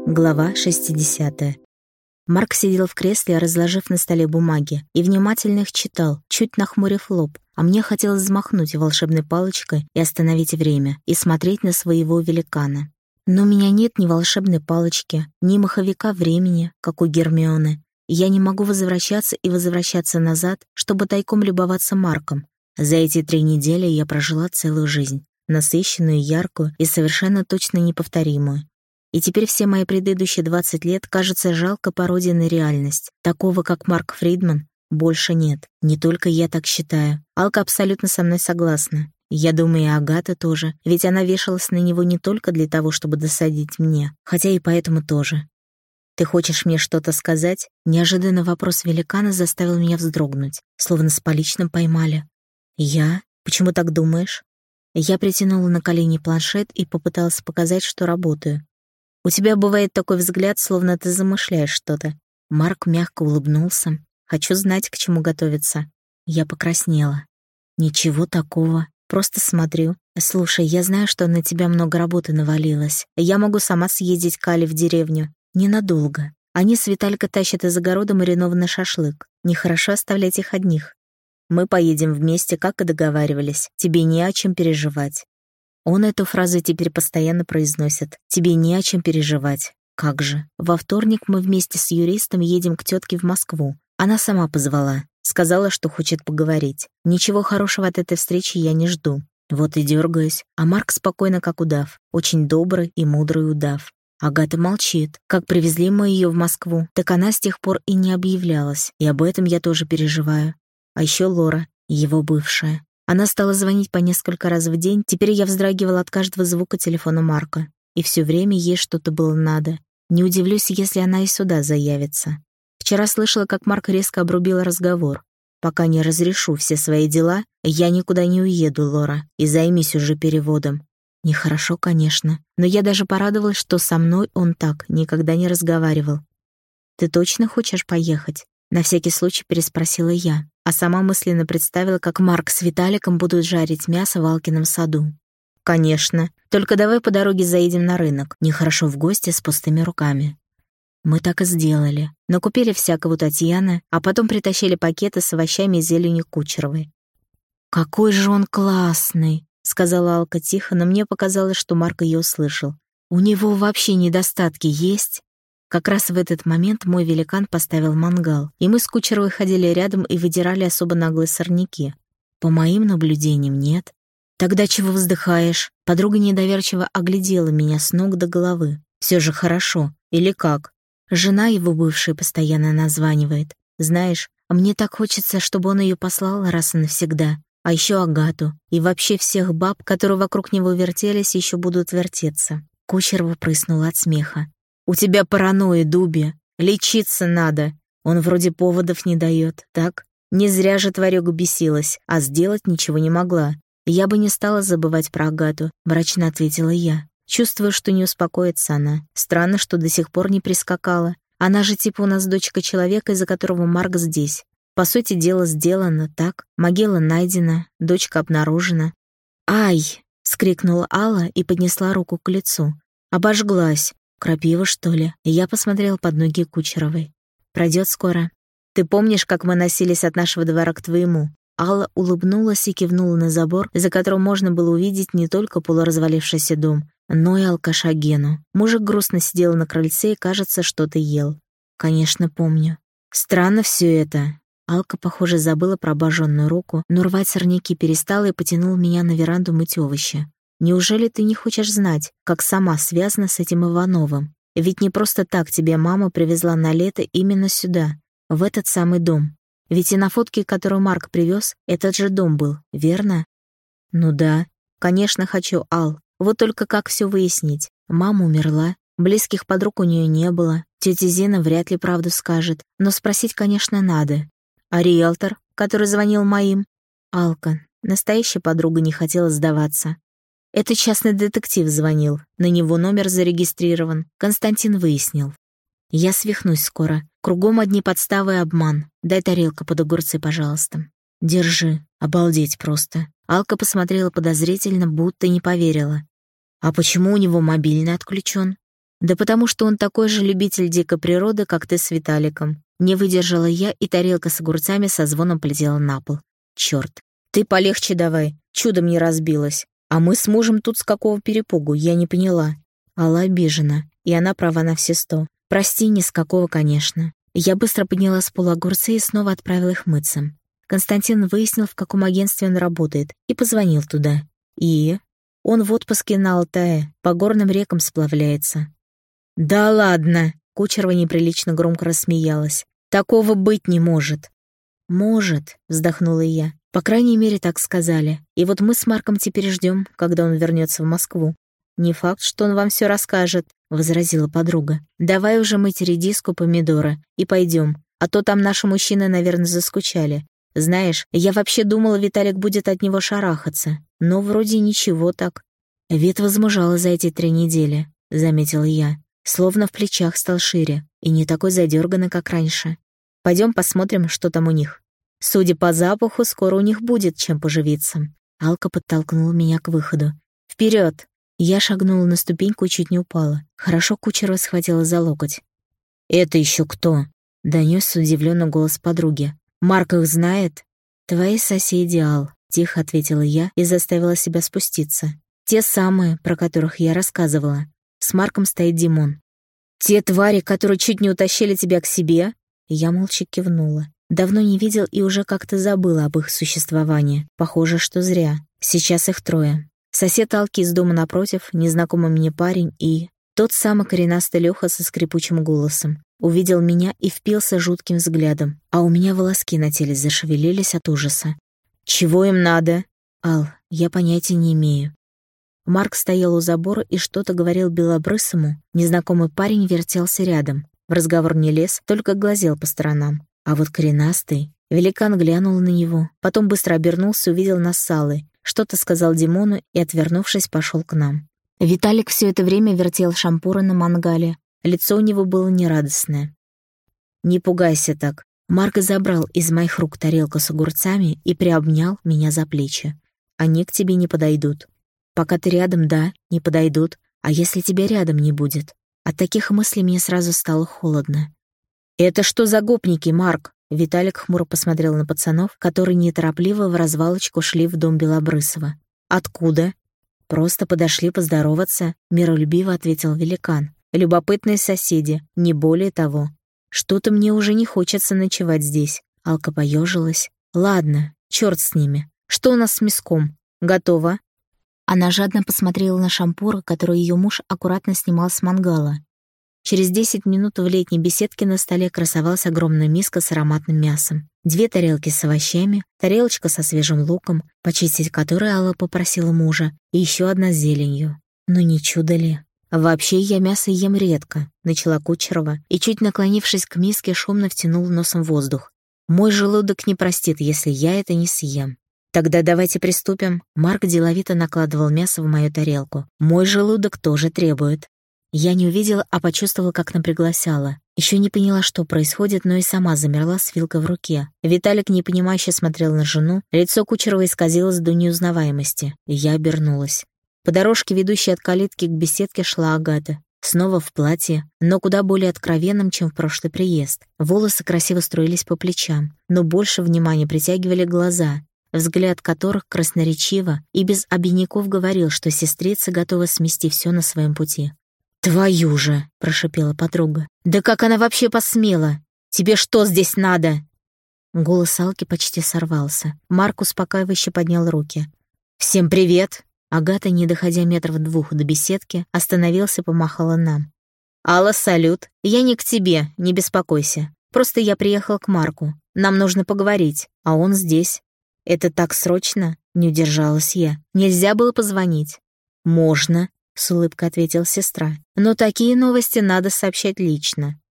Глава 60. Марк сидел в кресле, разложив на столе бумаги, и внимательно их читал, чуть нахмурив лоб, а мне хотелось взмахнуть волшебной палочкой и остановить время, и смотреть на своего великана. Но у меня нет ни волшебной палочки, ни маховика времени, как у Гермионы. Я не могу возвращаться и возвращаться назад, чтобы тайком любоваться Марком. За эти 3 недели я прожила целую жизнь, насыщенную, яркую и совершенно точно неповторимую. И теперь все мои предыдущие 20 лет кажутся жалкой пародией на реальность. Такого, как Марк Фридман, больше нет. Не только я так считаю. Алка абсолютно со мной согласна. Я думаю, и Агата тоже, ведь она вешалась на него не только для того, чтобы досадить мне, хотя и поэтому тоже. «Ты хочешь мне что-то сказать?» Неожиданно вопрос великана заставил меня вздрогнуть, словно с поличным поймали. «Я? Почему так думаешь?» Я притянула на колени планшет и попыталась показать, что работаю. «У тебя бывает такой взгляд, словно ты замышляешь что-то». Марк мягко улыбнулся. «Хочу знать, к чему готовиться». Я покраснела. «Ничего такого. Просто смотрю. Слушай, я знаю, что на тебя много работы навалилось. Я могу сама съездить к Али в деревню. Ненадолго. Они с Виталькой тащат из огорода маринованный шашлык. Нехорошо оставлять их одних. Мы поедем вместе, как и договаривались. Тебе не о чем переживать». Он эту фразу теперь постоянно произносит. «Тебе не о чем переживать». Как же. Во вторник мы вместе с юристом едем к тетке в Москву. Она сама позвала. Сказала, что хочет поговорить. Ничего хорошего от этой встречи я не жду. Вот и дергаюсь. А Марк спокойно, как удав. Очень добрый и мудрый удав. Агата молчит. Как привезли мы ее в Москву, так она с тех пор и не объявлялась. И об этом я тоже переживаю. А еще Лора, его бывшая. Она стала звонить по несколько раз в день, теперь я вздрагивала от каждого звука телефона Марка. И все время ей что-то было надо. Не удивлюсь, если она и сюда заявится. Вчера слышала, как Марк резко обрубил разговор. «Пока не разрешу все свои дела, я никуда не уеду, Лора, и займись уже переводом». Нехорошо, конечно, но я даже порадовалась, что со мной он так никогда не разговаривал. «Ты точно хочешь поехать?» На всякий случай переспросила я, а сама мысленно представила, как Марк с Виталиком будут жарить мясо в Алкином саду. «Конечно. Только давай по дороге заедем на рынок. Нехорошо в гости с пустыми руками». Мы так и сделали. Накупили всякого у Татьяны, а потом притащили пакеты с овощами и зеленью Кучеровой. «Какой же он классный!» — сказала Алка тихо, но мне показалось, что Марк ее услышал. «У него вообще недостатки есть?» Как раз в этот момент мой великан поставил мангал, и мы с Кучеровой ходили рядом и выдирали особо наглые сорняки. По моим наблюдениям, нет. «Тогда чего вздыхаешь?» Подруга недоверчиво оглядела меня с ног до головы. «Все же хорошо. Или как?» Жена его бывшая постоянно названивает. Знаешь, а мне так хочется, чтобы он ее послал раз и навсегда. А еще Агату. И вообще всех баб, которые вокруг него вертелись, еще будут вертеться». Кучерова прыснула от смеха. «У тебя паранойя, Дуби. Лечиться надо. Он вроде поводов не дает, так? Не зря же тварёга бесилась, а сделать ничего не могла. Я бы не стала забывать про Агату», — мрачно ответила я. Чувствую, что не успокоится она. Странно, что до сих пор не прискакала. Она же типа у нас дочка человека, из-за которого Марк здесь. По сути, дело сделано, так? Могила найдена, дочка обнаружена. «Ай!» — вскрикнула Алла и поднесла руку к лицу. «Обожглась. Крапива, что ли?» Я посмотрел под ноги Кучеровой. «Пройдет скоро. Ты помнишь, как мы носились от нашего двора к твоему?» Алла улыбнулась и кивнула на забор, за которым можно было увидеть не только полуразвалившийся дом, но и алкаша Гену. Мужик грустно сидел на крыльце и, кажется, что-то ел. «Конечно, помню. Странно все это». Алка, похоже, забыла про обожженную руку, но рвать сорняки перестала и потянула меня на веранду мыть овощи. «Неужели ты не хочешь знать, как сама связана с этим Ивановым? Ведь не просто так тебе мама привезла на лето именно сюда, в этот самый дом. Ведь и на фотке, которую Марк привез, этот же дом был, верно?» «Ну да, конечно, хочу, Ал. Вот только как все выяснить? Мама умерла, близких подруг у нее не было, тетя Зина вряд ли правду скажет, но спросить, конечно, надо. А риэлтор, который звонил моим?» Алка, настоящая подруга, не хотела сдаваться. «Это частный детектив звонил, на него номер зарегистрирован, Константин выяснил. Я свихнусь скоро, кругом одни подставы и обман. Дай тарелку под огурцы, пожалуйста». «Держи, обалдеть просто». Алка посмотрела подозрительно, будто не поверила. «А почему у него мобильный отключен?» Да потому что он такой же любитель дикой природы, как ты с Виталиком. Не выдержала я, и тарелка с огурцами со звоном полетела на пол. Чёрт. Ты полегче давай, чудом не разбилась. А мы с мужем тут с какого перепугу, я не поняла. Алла обижена, и она права на все 100. Прости, ни с какого, конечно. Я быстро подняла с пола огурцы и снова отправила их мыться. Константин выяснил, в каком агентстве он работает, и позвонил туда. И? Он в отпуске на Алтае, по горным рекам сплавляется. «Да ладно!» — Кучерова неприлично громко рассмеялась. «Такого быть не может!» «Может», — вздохнула я. «По крайней мере, так сказали. И вот мы с Марком теперь ждем, когда он вернется в Москву». «Не факт, что он вам все расскажет», — возразила подруга. «Давай уже мыть редиску, помидоры и пойдем, а то там наши мужчины, наверное, заскучали. Знаешь, я вообще думала, Виталик будет от него шарахаться, но вроде ничего так». «Вид возмужала за эти 3 недели», — заметила я. Словно в плечах стал шире и не такой задерганный, как раньше. Пойдем посмотрим, что там у них. Судя по запаху, скоро у них будет чем поживиться. Алка подтолкнула меня к выходу. Вперед! Я шагнула на ступеньку и чуть не упала. Хорошо Кучерова схватила за локоть. «Это еще кто?» — донесся удивленный голос подруги. «Марк их знает?» «Твои соседи, Ал», — тихо ответила я и заставила себя спуститься. «Те самые, про которых я рассказывала. С Марком стоит Димон». «Те твари, которые чуть не утащили тебя к себе?» Я молча кивнула. Давно не видел и уже как-то забыла об их существовании. Похоже, что зря. Сейчас их 3. Сосед Алки из дома напротив, незнакомый мне парень и... Тот самый коренастый Лёха со скрипучим голосом. Увидел меня и впился жутким взглядом, а у меня волоски на теле зашевелились от ужаса. «Чего им надо?» «Ал, я понятия не имею». Марк стоял у забора и что-то говорил белобрысому. Незнакомый парень вертелся рядом. В разговор не лез, только глазел по сторонам. А вот коренастый... Великан глянул на него, потом быстро обернулся, увидел нас с Аллой. Что-то сказал Димону и, отвернувшись, пошел к нам. Виталик все это время вертел шампуры на мангале. Лицо у него было нерадостное. «Не пугайся так». Марк забрал из моих рук тарелку с огурцами и приобнял меня за плечи. «Они к тебе не подойдут. Пока ты рядом, да, не подойдут. А если тебя рядом не будет?» От таких мыслей мне сразу стало холодно. «Это что за гопники, Марк?» Виталик хмуро посмотрел на пацанов, которые неторопливо в развалочку шли в дом Белобрысова. «Откуда?» «Просто подошли поздороваться», — миролюбиво ответил великан. «Любопытные соседи, не более того. Что-то мне уже не хочется ночевать здесь». Алка поежилась. «Ладно, черт с ними. Что у нас с мяском? Готово?» Она жадно посмотрела на шампуры, которые ее муж аккуратно снимал с мангала. Через 10 минут в летней беседке на столе красовалась огромная миска с ароматным мясом. 2 тарелки с овощами, тарелочка со свежим луком, почистить которой Алла попросила мужа, и еще 1 с зеленью. Ну не чудо ли? «Вообще я мясо ем редко», — начала Кучерова, и, чуть наклонившись к миске, шумно втянул носом воздух. «Мой желудок не простит, если я это не съем». «Тогда давайте приступим». Марк деловито накладывал мясо в мою тарелку. «Мой желудок тоже требует». Я не увидела, а почувствовала, как напряглась Алла. Еще не поняла, что происходит, но и сама замерла с вилкой в руке. Виталик непонимающе смотрел на жену, лицо Кучерова исказилось до неузнаваемости. Я обернулась. По дорожке, ведущей от калитки к беседке, шла Агата. Снова в платье, но куда более откровенном, чем в прошлый приезд. Волосы красиво струились по плечам, но больше внимания притягивали глаза, взгляд которых красноречиво и без обиняков говорил, что сестрица готова смести все на своем пути. «Твою же!» — прошипела подруга. «Да как она вообще посмела? Тебе что здесь надо?» Голос Алки почти сорвался. Марк успокаивающе поднял руки. «Всем привет!» Агата, не доходя 2 метров до беседки, остановился и помахала нам. «Алла, салют! Я не к тебе, не беспокойся. Просто я приехал к Марку. Нам нужно поговорить, а он здесь». «Это так срочно?» — не удержалась я. «Нельзя было позвонить?» «Можно», — с улыбкой ответила сестра. «Но такие новости надо сообщать лично».